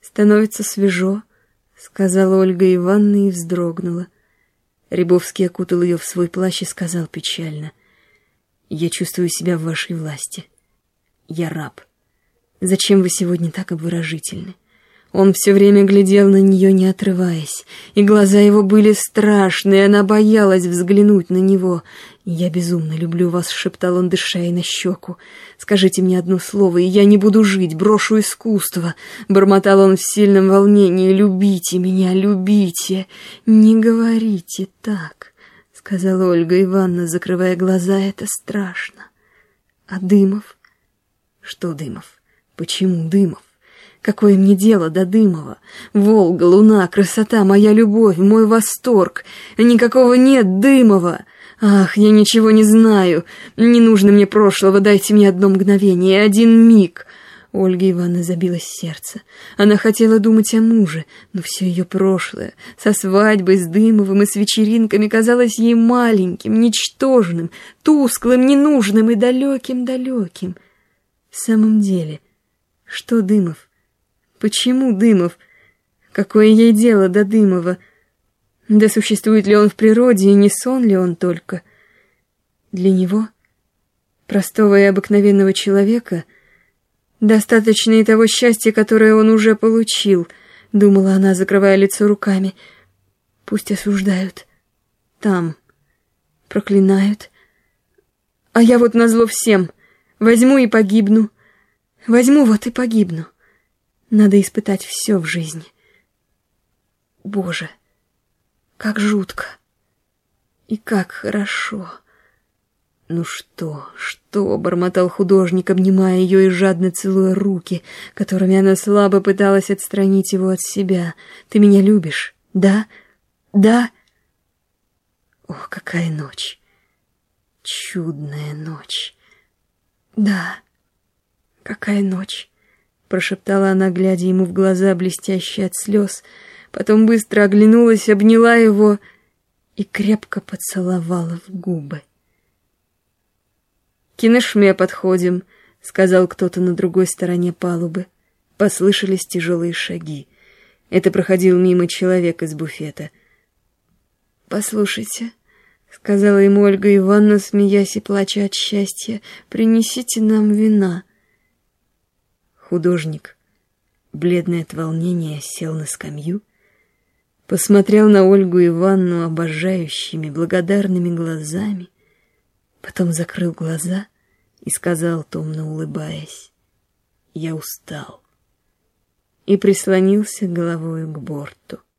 «Становится свежо», — сказала Ольга Ивановна и вздрогнула. Рябовский окутал ее в свой плащ и сказал печально: «Я чувствую себя в вашей власти. Я раб. Зачем вы сегодня так обворожительны?» Он все время глядел на нее, не отрываясь, и глаза его были страшные, она боялась взглянуть на него. «Я безумно люблю вас», — шептал он, дыша ей на щеку. «Скажите мне одно слово, и я не буду жить, брошу искусство», — бормотал он в сильном волнении. «Любите меня, любите». «Не говорите так», — сказала Ольга Ивановна, закрывая глаза, — «это страшно». «А Дымов?» «Что Дымов? Почему Дымов? Какое мне дело до Дымова? Волга, луна, красота, моя любовь, мой восторг. Никакого нет Дымова. Ах, я ничего не знаю. Не нужно мне прошлого, дайте мне одно мгновение, один миг». У Ольги Ивановны забилось сердце. Она хотела думать о муже, но все ее прошлое, со свадьбой, с Дымовым и с вечеринками, казалось ей маленьким, ничтожным, тусклым, ненужным и далеким-далеким. В самом деле, что Дымов? Почему Дымов? Какое ей дело до Дымова? Да существует ли он в природе, и не сон ли он только? Для него, простого и обыкновенного человека, достаточно и того счастья, которое он уже получил, думала она, закрывая лицо руками. Пусть осуждают. Там. Проклинают. А я вот назло всем возьму и погибну. Возьму вот и погибну. Надо испытать все в жизни. Боже, как жутко и как хорошо. «Ну что, что?» — бормотал художник, обнимая ее и жадно целуя руки, которыми она слабо пыталась отстранить его от себя. «Ты меня любишь? Да? Да?» Ох, какая ночь! Чудная ночь! «Да, какая ночь!» — прошептала она, глядя ему в глаза, блестящие от слез, потом быстро оглянулась, обняла его и крепко поцеловала в губы. «К кинешме подходим», — сказал кто-то на другой стороне палубы. Послышались тяжелые шаги. Это проходил мимо человек из буфета. «Послушайте», — сказала ему Ольга Ивановна, смеясь и плача от счастья, — «принесите нам вина». Художник, бледный от волнения, сел на скамью, посмотрел на Ольгу Ивановну обожающими, благодарными глазами, потом закрыл глаза и сказал, томно улыбаясь: «Я устал», и прислонился головою к борту.